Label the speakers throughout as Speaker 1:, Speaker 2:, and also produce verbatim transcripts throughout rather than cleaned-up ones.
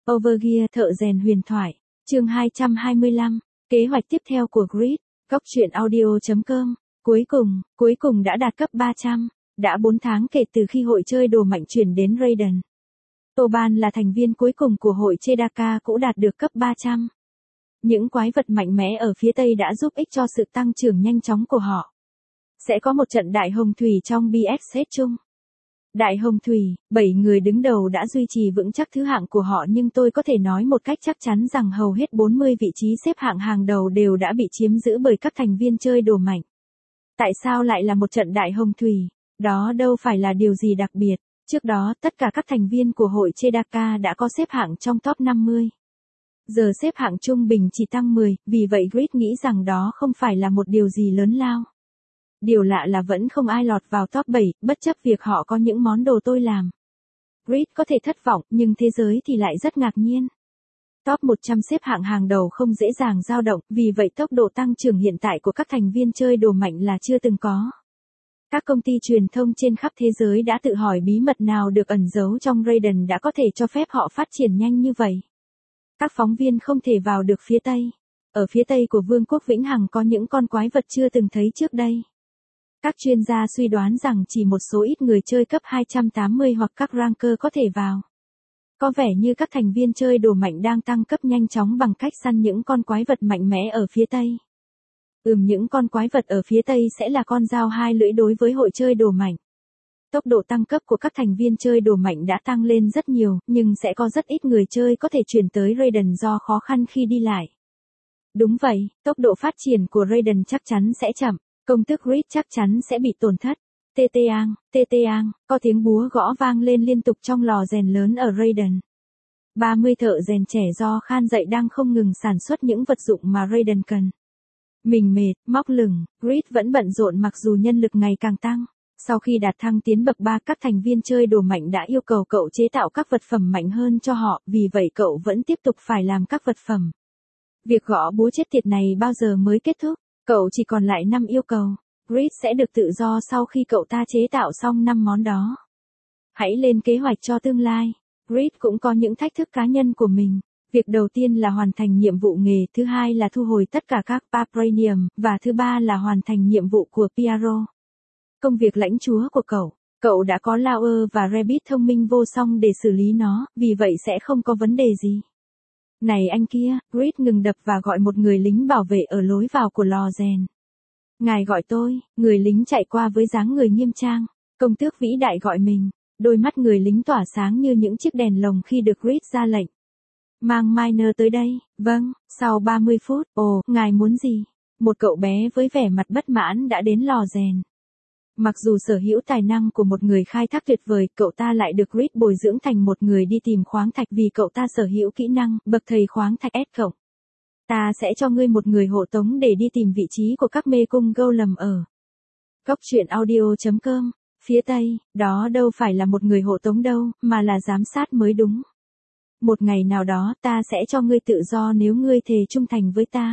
Speaker 1: Overgear thợ rèn huyền thoại, chương hai trăm hai mươi lăm, kế hoạch tiếp theo của Grid, góc truyện audio chấm com, cuối cùng, cuối cùng đã đạt cấp ba trăm, đã bốn tháng kể từ khi hội chơi đồ mạnh chuyển đến Raiden. Toban là thành viên cuối cùng của hội Chedaka cũng đạt được cấp ba trăm. Những quái vật mạnh mẽ ở phía Tây đã giúp ích cho sự tăng trưởng nhanh chóng của họ. Sẽ có một trận đại hồng thủy trong bê ét set chung. Đại hồng thủy, bảy người đứng đầu đã duy trì vững chắc thứ hạng của họ, nhưng tôi có thể nói một cách chắc chắn rằng hầu hết bốn mươi vị trí xếp hạng hàng đầu đều đã bị chiếm giữ bởi các thành viên chơi đồ mạnh. Tại sao lại là một trận đại hồng thủy? Đó đâu phải là điều gì đặc biệt. Trước đó, tất cả các thành viên của hội Chedaka đã có xếp hạng trong top năm mươi. Giờ xếp hạng trung bình chỉ tăng mười, vì vậy Grid nghĩ rằng đó không phải là một điều gì lớn lao. Điều lạ là vẫn không ai lọt vào top bảy, bất chấp việc họ có những món đồ tôi làm. Grid có thể thất vọng, nhưng thế giới thì lại rất ngạc nhiên. Top một trăm xếp hạng hàng đầu không dễ dàng dao động, vì vậy tốc độ tăng trưởng hiện tại của các thành viên chơi đồ mạnh là chưa từng có. Các công ty truyền thông trên khắp thế giới đã tự hỏi bí mật nào được ẩn giấu trong Raiden đã có thể cho phép họ phát triển nhanh như vậy. Các phóng viên không thể vào được phía Tây. Ở phía Tây của Vương quốc Vĩnh Hằng có những con quái vật chưa từng thấy trước đây. Các chuyên gia suy đoán rằng chỉ một số ít người chơi cấp hai trăm tám mươi hoặc các ranker có thể vào. Có vẻ như các thành viên chơi đồ mạnh đang tăng cấp nhanh chóng bằng cách săn những con quái vật mạnh mẽ ở phía Tây. Ừm những con quái vật ở phía Tây sẽ là con dao hai lưỡi đối với hội chơi đồ mạnh. Tốc độ tăng cấp của các thành viên chơi đồ mạnh đã tăng lên rất nhiều, nhưng sẽ có rất ít người chơi có thể chuyển tới Raiden do khó khăn khi đi lại. Đúng vậy, tốc độ phát triển của Raiden chắc chắn sẽ chậm, công thức Grid chắc chắn sẽ bị tổn thất. Tê tê ang, tê tê ang, có tiếng búa gõ vang lên liên tục trong lò rèn lớn ở Raiden. ba mươi thợ rèn trẻ do Khan dạy đang không ngừng sản xuất những vật dụng mà Raiden cần. Mình mệt, móc lửng, Grid vẫn bận rộn mặc dù nhân lực ngày càng tăng. Sau khi đạt thăng tiến bậc ba, các thành viên chơi đồ mạnh đã yêu cầu cậu chế tạo các vật phẩm mạnh hơn cho họ, vì vậy cậu vẫn tiếp tục phải làm các vật phẩm. Việc gõ búa chết tiệt này bao giờ mới kết thúc? Cậu chỉ còn lại năm yêu cầu. Grid sẽ được tự do sau khi cậu ta chế tạo xong năm món đó. Hãy lên kế hoạch cho tương lai. Grid cũng có những thách thức cá nhân của mình. Việc đầu tiên là hoàn thành nhiệm vụ nghề, thứ hai là thu hồi tất cả các Papranium, và thứ ba là hoàn thành nhiệm vụ của Pyaro. Công việc lãnh chúa của cậu, cậu đã có Lauer và Rabbit thông minh vô song để xử lý nó, vì vậy sẽ không có vấn đề gì. Này anh kia, Grid ngừng đập và gọi một người lính bảo vệ ở lối vào của lò rèn. Ngài gọi tôi, người lính chạy qua với dáng người nghiêm trang, công tước vĩ đại gọi mình, đôi mắt người lính tỏa sáng như những chiếc đèn lồng khi được Grid ra lệnh. Mang Miner tới đây, vâng, sau ba mươi phút, ồ, ngài muốn gì? Một cậu bé với vẻ mặt bất mãn đã đến lò rèn. Mặc dù sở hữu tài năng của một người khai thác tuyệt vời, cậu ta lại được Grid bồi dưỡng thành một người đi tìm khoáng thạch vì cậu ta sở hữu kỹ năng, bậc thầy khoáng thạch S cộng. Ta sẽ cho ngươi một người hộ tống để đi tìm vị trí của các mê cung golem ở. Góc truyện audio chấm com, phía Tây, đó đâu phải là một người hộ tống đâu, mà là giám sát mới đúng. Một ngày nào đó ta sẽ cho ngươi tự do nếu ngươi thề trung thành với ta.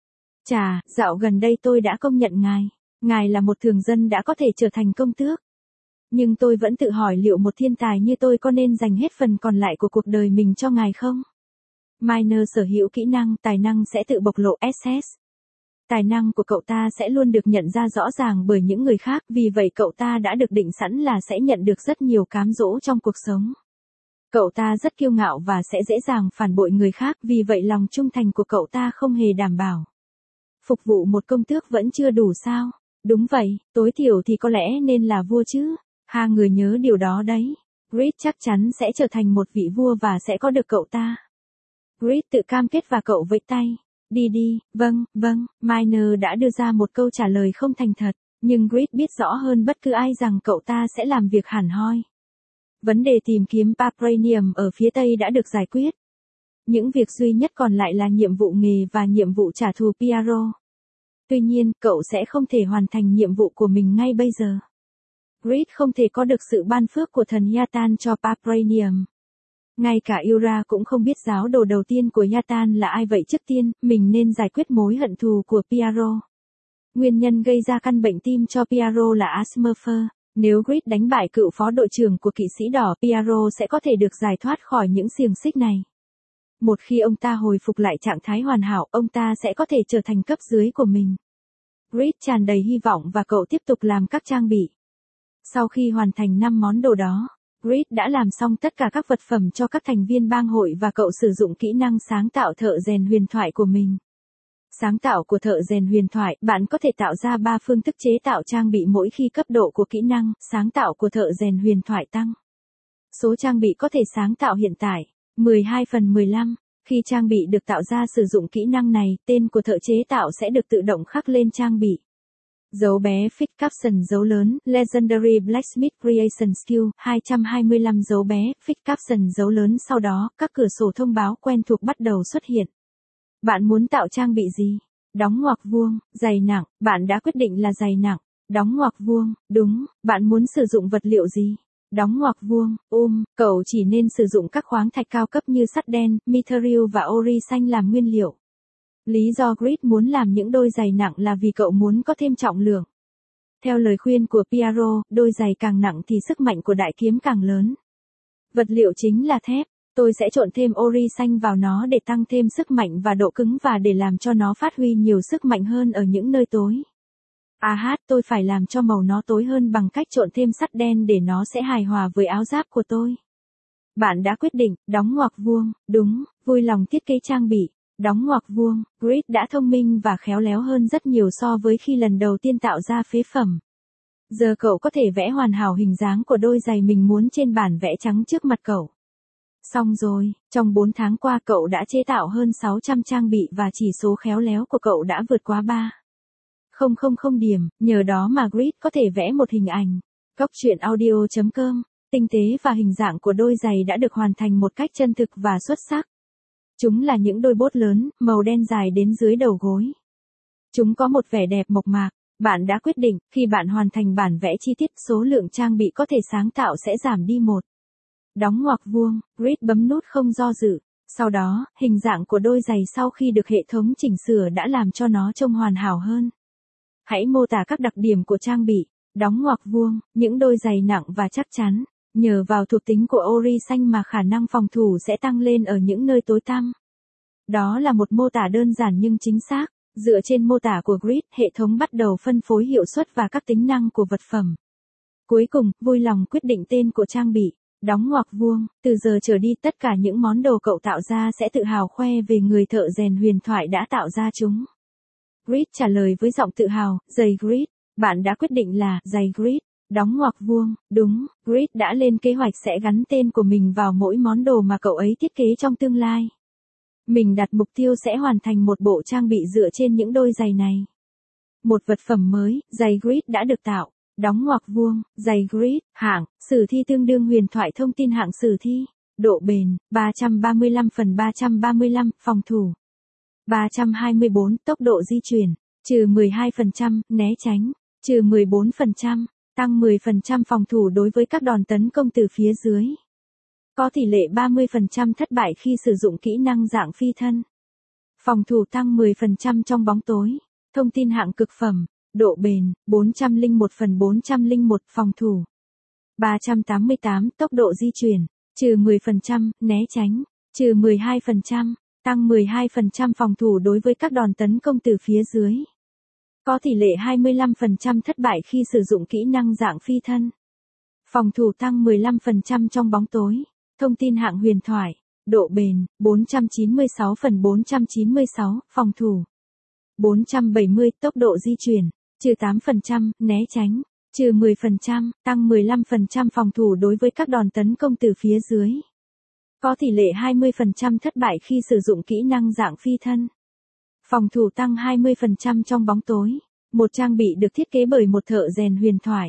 Speaker 1: Chà, dạo gần đây tôi đã công nhận ngài. Ngài là một thường dân đã có thể trở thành công tước. Nhưng tôi vẫn tự hỏi liệu một thiên tài như tôi có nên dành hết phần còn lại của cuộc đời mình cho ngài không? Miner sở hữu kỹ năng, tài năng sẽ tự bộc lộ ét ét. Tài năng của cậu ta sẽ luôn được nhận ra rõ ràng bởi những người khác, vì vậy cậu ta đã được định sẵn là sẽ nhận được rất nhiều cám dỗ trong cuộc sống. Cậu ta rất kiêu ngạo và sẽ dễ dàng phản bội người khác, vì vậy lòng trung thành của cậu ta không hề đảm bảo. Phục vụ một công tước vẫn chưa đủ sao? Đúng vậy, tối thiểu thì có lẽ nên là vua chứ. Hai người nhớ điều đó đấy. Grid chắc chắn sẽ trở thành một vị vua và sẽ có được cậu ta. Grid tự cam kết và cậu vẫy tay. Đi đi, vâng, vâng, Miner đã đưa ra một câu trả lời không thành thật, nhưng Grid biết rõ hơn bất cứ ai rằng cậu ta sẽ làm việc hẳn hoi. Vấn đề tìm kiếm Papranium ở phía Tây đã được giải quyết. Những việc duy nhất còn lại là nhiệm vụ nghề và nhiệm vụ trả thù Pyaro. Tuy nhiên, cậu sẽ không thể hoàn thành nhiệm vụ của mình ngay bây giờ. Grid không thể có được sự ban phước của thần Yatan cho Papranium. Ngay cả Yura cũng không biết giáo đồ đầu tiên của Yatan là ai vậy. Trước tiên, mình nên giải quyết mối hận thù của Pyaro. Nguyên nhân gây ra căn bệnh tim cho Pyaro là Asmurfer. Nếu Grid đánh bại cựu phó đội trưởng của kỵ sĩ đỏ, Pyaro sẽ có thể được giải thoát khỏi những xiềng xích này. một khi ông ta hồi phục lại trạng thái hoàn hảo, ông ta sẽ có thể trở thành cấp dưới của mình. Reed tràn đầy hy vọng và cậu tiếp tục làm các trang bị. Sau khi hoàn thành năm món đồ đó, Reed đã làm xong tất cả các vật phẩm cho các thành viên bang hội và cậu sử dụng kỹ năng sáng tạo thợ rèn huyền thoại của mình. Sáng tạo của thợ rèn huyền thoại, bạn có thể tạo ra ba phương thức chế tạo trang bị mỗi khi cấp độ của kỹ năng sáng tạo của thợ rèn huyền thoại tăng. Số trang bị có thể sáng tạo hiện tại, mười hai phần mười lăm. Khi trang bị được tạo ra sử dụng kỹ năng này, tên của thợ chế tạo sẽ được tự động khắc lên trang bị. Dấu bé Fix Caption dấu lớn, Legendary Blacksmith Creation Skill, hai trăm hai mươi lăm dấu bé, Fix Caption dấu lớn. Sau đó, các cửa sổ thông báo quen thuộc bắt đầu xuất hiện. Bạn muốn tạo trang bị gì? Đóng ngoặc vuông, dày nặng, bạn đã quyết định là dày nặng. Đóng ngoặc vuông, đúng, bạn muốn sử dụng vật liệu gì? Đóng ngoặc vuông, um, cậu chỉ nên sử dụng các khoáng thạch cao cấp như sắt đen, mithril và ori xanh làm nguyên liệu. Lý do Reed muốn làm những đôi giày nặng là vì cậu muốn có thêm trọng lượng. Theo lời khuyên của Piero, đôi giày càng nặng thì sức mạnh của đại kiếm càng lớn. Vật liệu chính là thép. Tôi sẽ trộn thêm ori xanh vào nó để tăng thêm sức mạnh và độ cứng và để làm cho nó phát huy nhiều sức mạnh hơn ở những nơi tối. À hát, tôi phải làm cho màu nó tối hơn bằng cách trộn thêm sắt đen để nó sẽ hài hòa với áo giáp của tôi. Bạn đã quyết định, đóng ngoặc vuông, đúng, vui lòng thiết kế trang bị. Đóng ngoặc vuông, Reed đã thông minh và khéo léo hơn rất nhiều so với khi lần đầu tiên tạo ra phế phẩm. Giờ cậu có thể vẽ hoàn hảo hình dáng của đôi giày mình muốn trên bản vẽ trắng trước mặt cậu. Xong rồi, trong bốn tháng qua cậu đã chế tạo hơn sáu trăm trang bị và chỉ số khéo léo của cậu đã vượt quá ba phẩy không điểm, nhờ đó mà Reed có thể vẽ một hình ảnh. Góc truyện audio chấm com, tinh tế và hình dạng của đôi giày đã được hoàn thành một cách chân thực và xuất sắc. Chúng là những đôi bốt lớn, màu đen dài đến dưới đầu gối. Chúng có một vẻ đẹp mộc mạc. Bạn đã quyết định, khi bạn hoàn thành bản vẽ chi tiết, số lượng trang bị có thể sáng tạo sẽ giảm đi một. Đóng ngoặc vuông, Reed bấm nút không do dự. Sau đó, hình dạng của đôi giày sau khi được hệ thống chỉnh sửa đã làm cho nó trông hoàn hảo hơn. Hãy mô tả các đặc điểm của trang bị. Đóng ngoặc vuông, những đôi giày nặng và chắc chắn. Nhờ vào thuộc tính của ori xanh mà khả năng phòng thủ sẽ tăng lên ở những nơi tối tăm. Đó là một mô tả đơn giản nhưng chính xác. Dựa trên mô tả của Reed, hệ thống bắt đầu phân phối hiệu suất và các tính năng của vật phẩm. Cuối cùng, vui lòng quyết định tên của trang bị. Đóng ngoặc vuông, từ giờ trở đi tất cả những món đồ cậu tạo ra sẽ tự hào khoe về người thợ rèn huyền thoại đã tạo ra chúng. Reed trả lời với giọng tự hào, giày Reed, bạn đã quyết định là giày Reed. Đóng ngoặc vuông, đúng, Reed đã lên kế hoạch sẽ gắn tên của mình vào mỗi món đồ mà cậu ấy thiết kế trong tương lai. Mình đặt mục tiêu sẽ hoàn thành một bộ trang bị dựa trên những đôi giày này. Một vật phẩm mới, giày Reed đã được tạo. Đóng ngoặc vuông, giày Reed, hạng, sử thi tương đương huyền thoại thông tin hạng sử thi. Độ bền, ba trăm ba mươi lăm phần ba trăm ba mươi lăm, phòng thủ. ba trăm hai mươi bốn, tốc độ di chuyển, trừ mười hai phần trăm, né tránh, trừ mười bốn phần trăm, tăng mười phần trăm phòng thủ đối với các đòn tấn công từ phía dưới. Có tỷ lệ ba mươi phần trăm thất bại khi sử dụng kỹ năng dạng phi thân. Phòng thủ tăng mười phần trăm trong bóng tối. Thông tin hạng cực phẩm. Độ bền, bốn trăm lẻ một phần bốn trăm lẻ một, phòng thủ. ba trăm tám mươi tám, tốc độ di chuyển, trừ mười phần trăm, né tránh, trừ mười hai phần trăm, tăng mười hai phần trăm phòng thủ đối với các đòn tấn công từ phía dưới. Có tỷ lệ hai mươi lăm phần trăm thất bại khi sử dụng kỹ năng dạng phi thân. Phòng thủ tăng mười lăm phần trăm trong bóng tối. Thông tin hạng huyền thoại. Độ bền, bốn trăm chín mươi sáu phần bốn trăm chín mươi sáu, phòng thủ. bốn trăm bảy mươi, tốc độ di chuyển, trừ tám phần trăm, né tránh, trừ mười phần trăm, tăng mười lăm phần trăm phòng thủ đối với các đòn tấn công từ phía dưới. Có tỷ lệ hai mươi phần trăm thất bại khi sử dụng kỹ năng dạng phi thân. Phòng thủ tăng hai mươi phần trăm trong bóng tối. Một trang bị được thiết kế bởi một thợ rèn huyền thoại.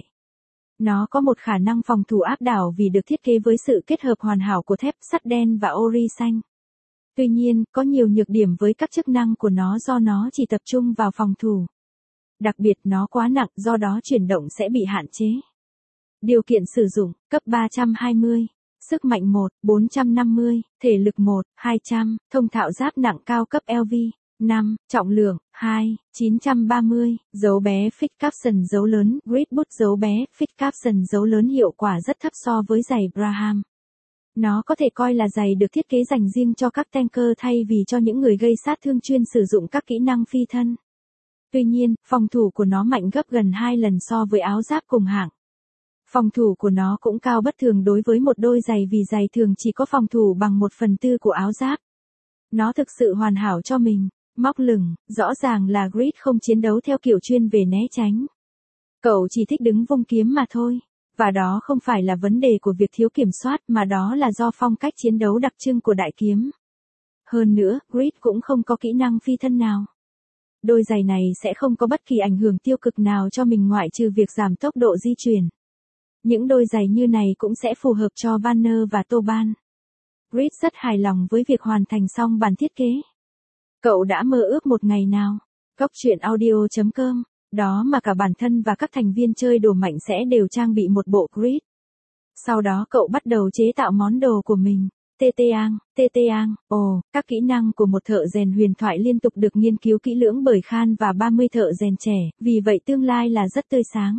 Speaker 1: Nó có một khả năng phòng thủ áp đảo vì được thiết kế với sự kết hợp hoàn hảo của thép, sắt đen và ori xanh. Tuy nhiên, có nhiều nhược điểm với các chức năng của nó do nó chỉ tập trung vào phòng thủ. Đặc biệt nó quá nặng, do đó chuyển động sẽ bị hạn chế. Điều kiện sử dụng, cấp ba trăm hai mươi. Sức mạnh một, bốn trăm năm mươi, thể lực một, hai trăm, thông thạo giáp nặng cao cấp lờ vê, năm, trọng lượng, hai, chín trăm ba mươi, dấu bé Fix Caption dấu lớn, Reed Boot dấu bé Fix Caption dấu lớn hiệu quả rất thấp so với giày Braham. Nó có thể coi là giày được thiết kế dành riêng cho các tanker thay vì cho những người gây sát thương chuyên sử dụng các kỹ năng phi thân. Tuy nhiên, phòng thủ của nó mạnh gấp gần hai lần so với áo giáp cùng hạng. Phòng thủ của nó cũng cao bất thường đối với một đôi giày vì giày thường chỉ có phòng thủ bằng một phần tư của áo giáp. Nó thực sự hoàn hảo cho mình. Móc lửng, rõ ràng là Grid không chiến đấu theo kiểu chuyên về né tránh. Cậu chỉ thích đứng vung kiếm mà thôi. Và đó không phải là vấn đề của việc thiếu kiểm soát mà đó là do phong cách chiến đấu đặc trưng của đại kiếm. Hơn nữa, Grid cũng không có kỹ năng phi thân nào. Đôi giày này sẽ không có bất kỳ ảnh hưởng tiêu cực nào cho mình ngoại trừ việc giảm tốc độ di chuyển. Những đôi giày như này cũng sẽ phù hợp cho Banner và Toban. Grid rất hài lòng với việc hoàn thành xong bản thiết kế. Cậu đã mơ ước một ngày nào? Góc truyện audio chấm com, đó mà cả bản thân và các thành viên chơi đồ mạnh sẽ đều trang bị một bộ Grid. Sau đó cậu bắt đầu chế tạo món đồ của mình. tê tê Ang, tê tê Ang, ồ, các kỹ năng của một thợ rèn huyền thoại liên tục được nghiên cứu kỹ lưỡng bởi Khan và ba mươi thợ rèn trẻ, vì vậy tương lai là rất tươi sáng.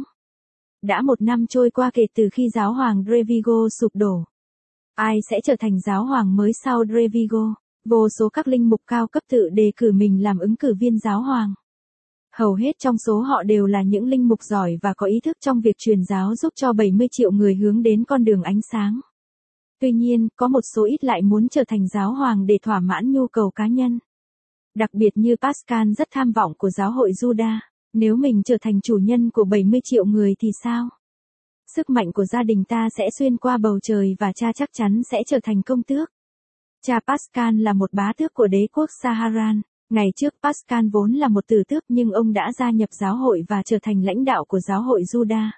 Speaker 1: Đã một năm trôi qua kể từ khi giáo hoàng Drevigo sụp đổ. Ai sẽ trở thành giáo hoàng mới sau Drevigo? Vô số các linh mục cao cấp tự đề cử mình làm ứng cử viên giáo hoàng. Hầu hết trong số họ đều là những linh mục giỏi và có ý thức trong việc truyền giáo giúp cho bảy mươi triệu người hướng đến con đường ánh sáng. Tuy nhiên, có một số ít lại muốn trở thành giáo hoàng để thỏa mãn nhu cầu cá nhân. Đặc biệt như Pascal rất tham vọng của giáo hội Juda. Nếu mình trở thành chủ nhân của bảy mươi triệu người thì sao? Sức mạnh của gia đình ta sẽ xuyên qua bầu trời và cha chắc chắn sẽ trở thành công tước. Cha Pascal là một bá tước của đế quốc Saharan. Ngày trước Pascal vốn là một tử tước nhưng ông đã gia nhập giáo hội và trở thành lãnh đạo của giáo hội Juda.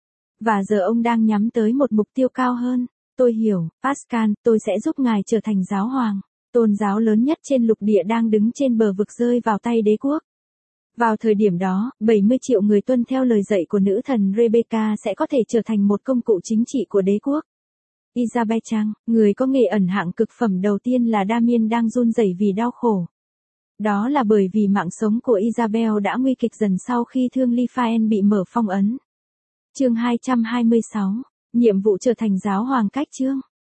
Speaker 1: Và giờ ông đang nhắm tới một mục tiêu cao hơn. Tôi hiểu, Pascal, tôi sẽ giúp ngài trở thành giáo hoàng. Tôn giáo lớn nhất trên lục địa đang đứng trên bờ vực rơi vào tay đế quốc. Vào thời điểm đó, bảy mươi triệu người tuân theo lời dạy của nữ thần Rebecca sẽ có thể trở thành một công cụ chính trị của đế quốc. Isabel Chang, người có nghề ẩn hạng cực phẩm đầu tiên là Damien đang run rẩy vì đau khổ. Đó là bởi vì mạng sống của Isabel đã nguy kịch dần sau khi thương Lifaen bị mở phong ấn. Chương hai trăm hai mươi sáu, nhiệm vụ trở thành giáo hoàng cách chương.